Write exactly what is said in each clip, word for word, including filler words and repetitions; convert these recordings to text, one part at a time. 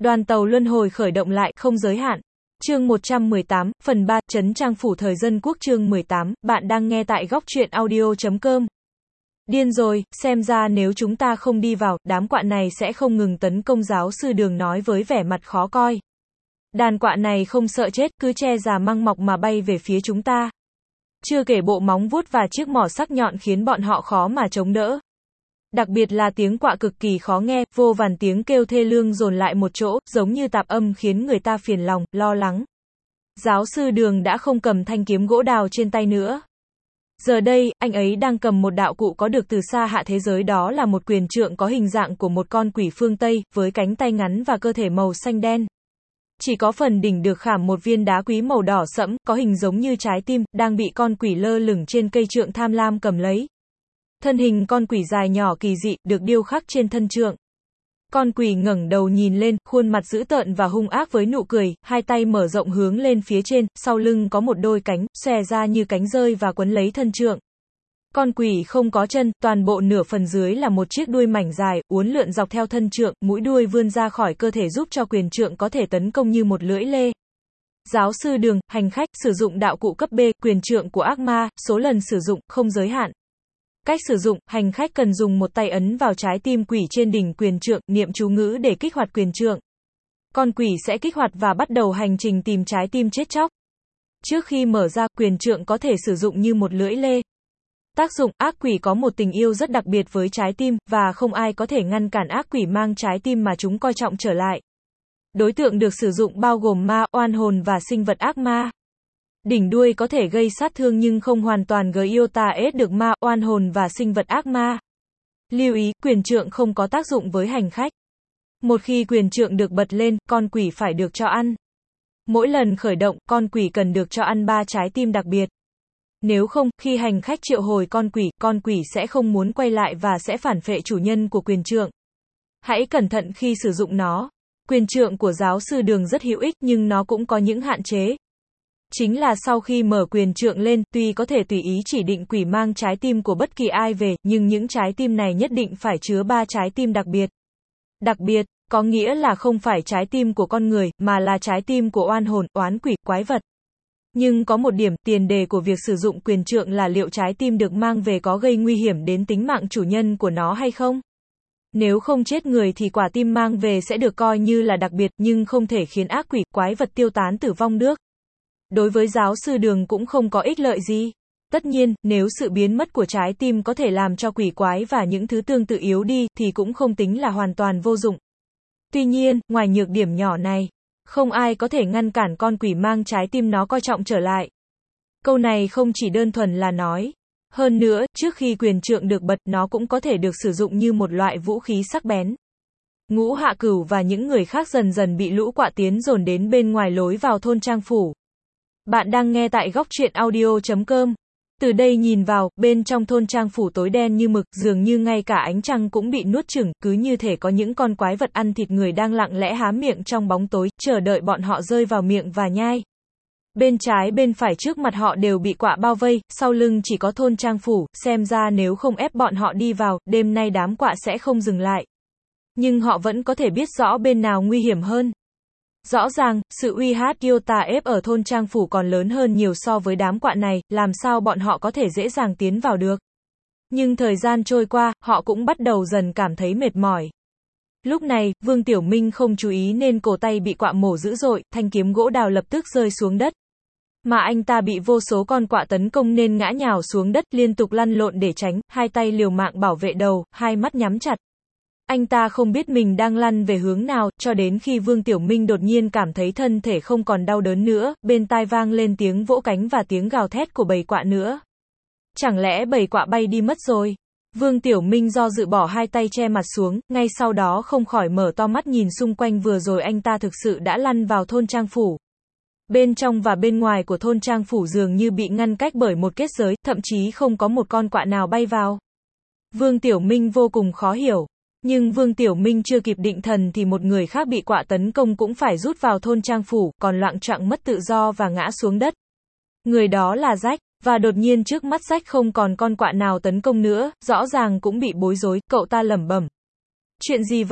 Đoàn tàu luân hồi khởi động lại, không giới hạn. Chương một trăm mười tám, phần ba, Trấn Trang Phủ Thời Dân Quốc chương mười tám, bạn đang nghe tại góc truyện audio chấm com. Điên rồi, xem ra nếu chúng ta không đi vào, đám quạ này sẽ không ngừng tấn công, giáo sư Đường nói với vẻ mặt khó coi. Đàn quạ này không sợ chết, cứ che già măng mọc mà bay về phía chúng ta. Chưa kể bộ móng vuốt và chiếc mỏ sắc nhọn khiến bọn họ khó mà chống đỡ. Đặc biệt là tiếng quạ cực kỳ khó nghe, vô vàn tiếng kêu thê lương dồn lại một chỗ, giống như tạp âm khiến người ta phiền lòng, lo lắng. Giáo sư Đường đã không cầm thanh kiếm gỗ đào trên tay nữa. Giờ đây, anh ấy đang cầm một đạo cụ có được từ xa hạ thế giới, đó là một quyền trượng có hình dạng của một con quỷ phương Tây, với cánh tay ngắn và cơ thể màu xanh đen. Chỉ có phần đỉnh được khảm một viên đá quý màu đỏ sẫm, có hình giống như trái tim, đang bị con quỷ lơ lửng trên cây trượng tham lam cầm lấy. Thân hình con quỷ dài nhỏ kỳ dị, được điêu khắc trên thân trượng. Con quỷ ngẩng đầu nhìn lên, khuôn mặt dữ tợn và hung ác với nụ cười, hai tay mở rộng hướng lên phía trên, sau lưng có một đôi cánh, xòe ra như cánh rơi và quấn lấy thân trượng. Con quỷ không có chân, toàn bộ nửa phần dưới là một chiếc đuôi mảnh dài, uốn lượn dọc theo thân trượng, mũi đuôi vươn ra khỏi cơ thể giúp cho quyền trượng có thể tấn công như một lưỡi lê. Giáo sư Đường, hành khách, sử dụng đạo cụ cấp B, quyền trượng của ác ma, số lần sử dụng, không giới hạn. Cách sử dụng, hành khách cần dùng một tay ấn vào trái tim quỷ trên đỉnh quyền trượng, niệm chú ngữ để kích hoạt quyền trượng. Con quỷ sẽ kích hoạt và bắt đầu hành trình tìm trái tim chết chóc. Trước khi mở ra, quyền trượng có thể sử dụng như một lưỡi lê. Tác dụng, ác quỷ có một tình yêu rất đặc biệt với trái tim, và không ai có thể ngăn cản ác quỷ mang trái tim mà chúng coi trọng trở lại. Đối tượng được sử dụng bao gồm ma, oan hồn và sinh vật ác ma. Đỉnh đuôi có thể gây sát thương nhưng không hoàn toàn gây yêu tà ết được ma, oan hồn và sinh vật ác ma. Lưu ý, quyền trượng không có tác dụng với hành khách. Một khi quyền trượng được bật lên, con quỷ phải được cho ăn. Mỗi lần khởi động, con quỷ cần được cho ăn ba trái tim đặc biệt. Nếu không, khi hành khách triệu hồi con quỷ, con quỷ sẽ không muốn quay lại và sẽ phản phệ chủ nhân của quyền trượng. Hãy cẩn thận khi sử dụng nó. Quyền trượng của giáo sư Đường rất hữu ích nhưng nó cũng có những hạn chế. Chính là sau khi mở quyền trượng lên, tuy có thể tùy ý chỉ định quỷ mang trái tim của bất kỳ ai về, nhưng những trái tim này nhất định phải chứa ba trái tim đặc biệt. Đặc biệt, có nghĩa là không phải trái tim của con người, mà là trái tim của oan hồn, oán quỷ, quái vật. Nhưng có một điểm, tiền đề của việc sử dụng quyền trượng là liệu trái tim được mang về có gây nguy hiểm đến tính mạng chủ nhân của nó hay không. Nếu không chết người thì quả tim mang về sẽ được coi như là đặc biệt, nhưng không thể khiến ác quỷ, quái vật tiêu tán tử vong được. Đối với giáo sư Đường cũng không có ích lợi gì. Tất nhiên, nếu sự biến mất của trái tim có thể làm cho quỷ quái và những thứ tương tự yếu đi, thì cũng không tính là hoàn toàn vô dụng. Tuy nhiên, ngoài nhược điểm nhỏ này, không ai có thể ngăn cản con quỷ mang trái tim nó coi trọng trở lại. Câu này không chỉ đơn thuần là nói. Hơn nữa, trước khi quyền trượng được bật, nó cũng có thể được sử dụng như một loại vũ khí sắc bén. Ngũ Hạ Cửu và những người khác dần dần bị lũ quạ tiến dồn đến bên ngoài lối vào thôn Trang Phủ. Bạn đang nghe tại góc truyện audio chấm com. Từ đây nhìn vào, bên trong thôn Trang Phủ tối đen như mực, dường như ngay cả ánh trăng cũng bị nuốt chửng, cứ như thể có những con quái vật ăn thịt người đang lặng lẽ há miệng trong bóng tối, chờ đợi bọn họ rơi vào miệng và nhai. Bên trái bên phải trước mặt họ đều bị quạ bao vây, sau lưng chỉ có thôn Trang Phủ, xem ra nếu không ép bọn họ đi vào, đêm nay đám quạ sẽ không dừng lại. Nhưng họ vẫn có thể biết rõ bên nào nguy hiểm hơn. Rõ ràng, sự uy hiếp yêu tà ép ở thôn Trang Phủ còn lớn hơn nhiều so với đám quạ này, làm sao bọn họ có thể dễ dàng tiến vào được. Nhưng thời gian trôi qua, họ cũng bắt đầu dần cảm thấy mệt mỏi. Lúc này, Vương Tiểu Minh không chú ý nên cổ tay bị quạ mổ dữ dội, thanh kiếm gỗ đào lập tức rơi xuống đất. Mà anh ta bị vô số con quạ tấn công nên ngã nhào xuống đất, liên tục lăn lộn để tránh, hai tay liều mạng bảo vệ đầu, hai mắt nhắm chặt. Anh ta không biết mình đang lăn về hướng nào, cho đến khi Vương Tiểu Minh đột nhiên cảm thấy thân thể không còn đau đớn nữa, bên tai vang lên tiếng vỗ cánh và tiếng gào thét của bầy quạ nữa. Chẳng lẽ bầy quạ bay đi mất rồi? Vương Tiểu Minh do dự bỏ hai tay che mặt xuống, ngay sau đó không khỏi mở to mắt nhìn xung quanh, vừa rồi anh ta thực sự đã lăn vào thôn Trang Phủ. Bên trong và bên ngoài của thôn Trang Phủ dường như bị ngăn cách bởi một kết giới, thậm chí không có một con quạ nào bay vào. Vương Tiểu Minh vô cùng khó hiểu. Nhưng Vương Tiểu Minh chưa kịp định thần thì một người khác bị quạ tấn công cũng phải rút vào thôn Trang Phủ, còn loạng choạng mất tự do và ngã xuống đất. Người đó là Rách, và đột nhiên trước mắt Rách không còn con quạ nào tấn công nữa, rõ ràng cũng bị bối rối, cậu ta lẩm bẩm. Chuyện gì vậy?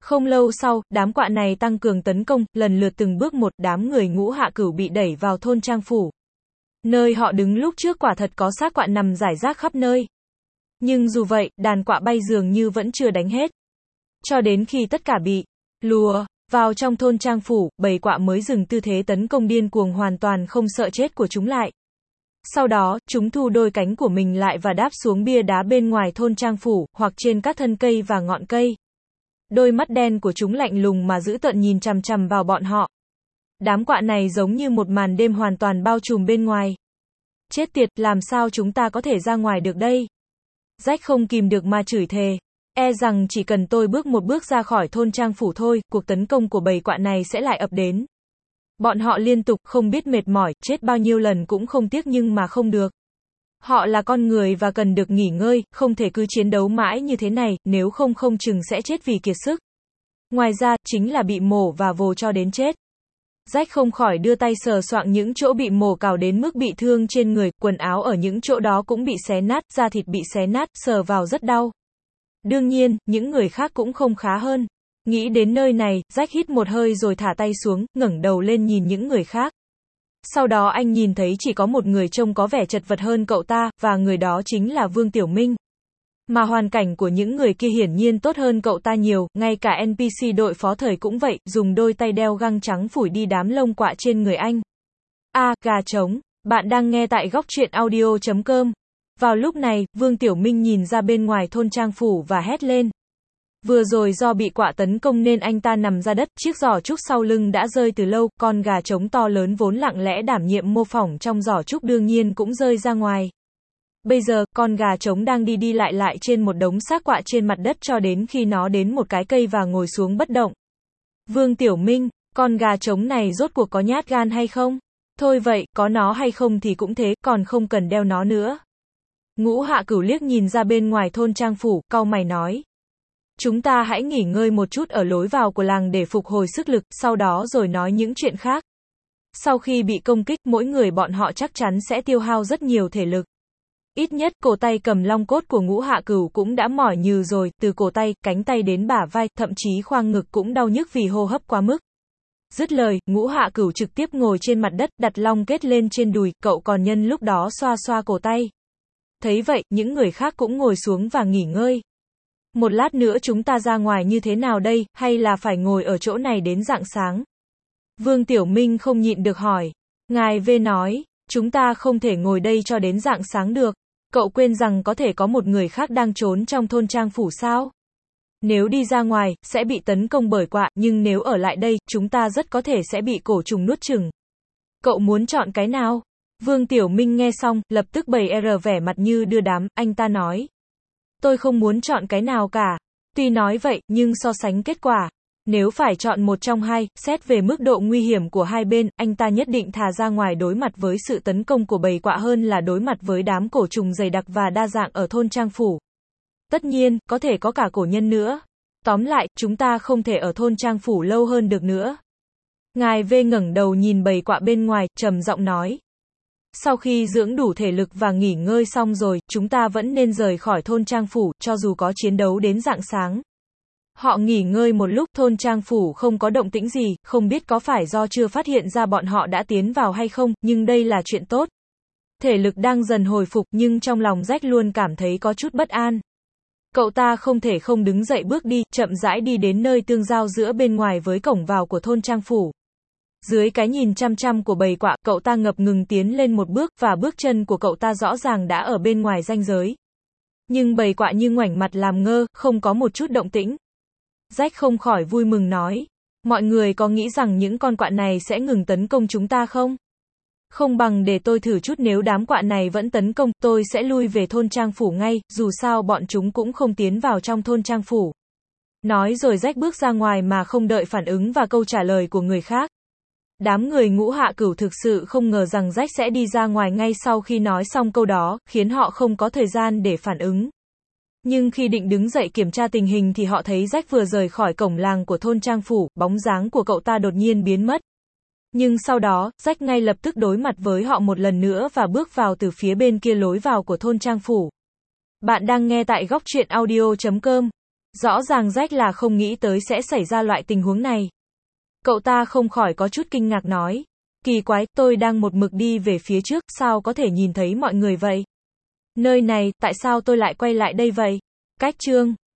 Không lâu sau, đám quạ này tăng cường tấn công, lần lượt từng bước một, đám người Ngũ Hạ Cửu bị đẩy vào thôn trang phủ. Nơi họ đứng lúc trước quả thật có xác quạ nằm rải rác khắp nơi. Nhưng dù vậy, đàn quạ bay dường như vẫn chưa đánh hết. Cho đến khi tất cả bị lùa vào trong thôn trang phủ, bầy quạ mới dừng tư thế tấn công điên cuồng hoàn toàn không sợ chết của chúng lại. Sau đó, chúng thu đôi cánh của mình lại và đáp xuống bia đá bên ngoài thôn trang phủ, hoặc trên các thân cây và ngọn cây. Đôi mắt đen của chúng lạnh lùng mà dữ tợn nhìn chằm chằm vào bọn họ. Đám quạ này giống như một màn đêm hoàn toàn bao trùm bên ngoài. Chết tiệt, làm sao chúng ta có thể ra ngoài được đây? Rách không kìm được mà chửi thề. E rằng chỉ cần tôi bước một bước ra khỏi thôn trang phủ thôi, cuộc tấn công của bầy quạ này sẽ lại ập đến. Bọn họ liên tục, không biết mệt mỏi, chết bao nhiêu lần cũng không tiếc nhưng mà không được. Họ là con người và cần được nghỉ ngơi, không thể cứ chiến đấu mãi như thế này, nếu không không chừng sẽ chết vì kiệt sức. Ngoài ra, chính là bị mổ và vồ cho đến chết. Rách không khỏi đưa tay sờ soạng những chỗ bị mổ cào đến mức bị thương trên người, quần áo ở những chỗ đó cũng bị xé nát, da thịt bị xé nát, sờ vào rất đau. Đương nhiên, những người khác cũng không khá hơn. Nghĩ đến nơi này, Rách hít một hơi rồi thả tay xuống, ngẩng đầu lên nhìn những người khác. Sau đó anh nhìn thấy chỉ có một người trông có vẻ chật vật hơn cậu ta, và người đó chính là Vương Tiểu Minh. Mà hoàn cảnh của những người kia hiển nhiên tốt hơn cậu ta nhiều, ngay cả en pê xê đội phó thời cũng vậy, dùng đôi tay đeo găng trắng phủi đi đám lông quạ trên người anh. A, gà trống, bạn đang nghe tại góc truyện audio chấm com. Vào lúc này, Vương Tiểu Minh nhìn ra bên ngoài thôn trang phủ và hét lên. Vừa rồi do bị quạ tấn công nên anh ta nằm ra đất, chiếc giỏ trúc sau lưng đã rơi từ lâu, con gà trống to lớn vốn lặng lẽ đảm nhiệm mô phỏng trong giỏ trúc đương nhiên cũng rơi ra ngoài. Bây giờ, con gà trống đang đi đi lại lại trên một đống xác quạ trên mặt đất cho đến khi nó đến một cái cây và ngồi xuống bất động. Vương Tiểu Minh, con gà trống này rốt cuộc có nhát gan hay không? Thôi vậy, có nó hay không thì cũng thế, còn không cần đeo nó nữa. Ngũ Hạ Cửu liếc nhìn ra bên ngoài thôn trang phủ, cau mày nói. Chúng ta hãy nghỉ ngơi một chút ở lối vào của làng để phục hồi sức lực, sau đó rồi nói những chuyện khác. Sau khi bị công kích, mỗi người bọn họ chắc chắn sẽ tiêu hao rất nhiều thể lực. Ít nhất, cổ tay cầm long cốt của Ngũ Hạ Cửu cũng đã mỏi nhừ rồi, từ cổ tay, cánh tay đến bả vai, thậm chí khoang ngực cũng đau nhức vì hô hấp quá mức. Dứt lời, Ngũ Hạ Cửu trực tiếp ngồi trên mặt đất, đặt long kết lên trên đùi, cậu còn nhân lúc đó xoa xoa cổ tay. Thấy vậy, những người khác cũng ngồi xuống và nghỉ ngơi. Một lát nữa chúng ta ra ngoài như thế nào đây, hay là phải ngồi ở chỗ này đến rạng sáng? Vương Tiểu Minh không nhịn được hỏi. Ngài V nói, chúng ta không thể ngồi đây cho đến rạng sáng được. Cậu quên rằng có thể có một người khác đang trốn trong thôn trang phủ sao? Nếu đi ra ngoài, sẽ bị tấn công bởi quạ, nhưng nếu ở lại đây, chúng ta rất có thể sẽ bị cổ trùng nuốt chửng. Cậu muốn chọn cái nào? Vương Tiểu Minh nghe xong, lập tức bày R vẻ mặt như đưa đám, anh ta nói. Tôi không muốn chọn cái nào cả. Tuy nói vậy, nhưng so sánh kết quả. Nếu phải chọn một trong hai, xét về mức độ nguy hiểm của hai bên, anh ta nhất định thà ra ngoài đối mặt với sự tấn công của bầy quạ hơn là đối mặt với đám cổ trùng dày đặc và đa dạng ở thôn trang phủ. Tất nhiên, có thể có cả cổ nhân nữa. Tóm lại, chúng ta không thể ở thôn trang phủ lâu hơn được nữa. Ngài V ngẩng đầu nhìn bầy quạ bên ngoài, trầm giọng nói. Sau khi dưỡng đủ thể lực và nghỉ ngơi xong rồi, chúng ta vẫn nên rời khỏi thôn trang phủ, cho dù có chiến đấu đến rạng sáng. Họ nghỉ ngơi một lúc, thôn trang phủ không có động tĩnh gì, không biết có phải do chưa phát hiện ra bọn họ đã tiến vào hay không, nhưng đây là chuyện tốt. Thể lực đang dần hồi phục, nhưng trong lòng Rách luôn cảm thấy có chút bất an. Cậu ta không thể không đứng dậy bước đi, chậm rãi đi đến nơi tương giao giữa bên ngoài với cổng vào của thôn trang phủ. Dưới cái nhìn chăm chăm của bầy quạ, cậu ta ngập ngừng tiến lên một bước, và bước chân của cậu ta rõ ràng đã ở bên ngoài ranh giới. Nhưng bầy quạ như ngoảnh mặt làm ngơ, không có một chút động tĩnh. Rách không khỏi vui mừng nói. Mọi người có nghĩ rằng những con quạ này sẽ ngừng tấn công chúng ta không? Không bằng để tôi thử chút, nếu đám quạ này vẫn tấn công, tôi sẽ lui về thôn trang phủ ngay, dù sao bọn chúng cũng không tiến vào trong thôn trang phủ. Nói rồi Rách bước ra ngoài mà không đợi phản ứng và câu trả lời của người khác. Đám người Ngũ Hạ Cửu thực sự không ngờ rằng Rách sẽ đi ra ngoài ngay sau khi nói xong câu đó, khiến họ không có thời gian để phản ứng. Nhưng khi định đứng dậy kiểm tra tình hình thì họ thấy Rách vừa rời khỏi cổng làng của thôn trang phủ, bóng dáng của cậu ta đột nhiên biến mất. Nhưng sau đó, Rách ngay lập tức đối mặt với họ một lần nữa và bước vào từ phía bên kia lối vào của thôn trang phủ. Bạn đang nghe tại góc truyện audio chấm com. Rõ ràng Jack là không nghĩ tới sẽ xảy ra loại tình huống này. Cậu ta không khỏi có chút kinh ngạc nói. Kỳ quái, tôi đang một mực đi về phía trước, sao có thể nhìn thấy mọi người vậy? Nơi này, tại sao tôi lại quay lại đây vậy? Cách chương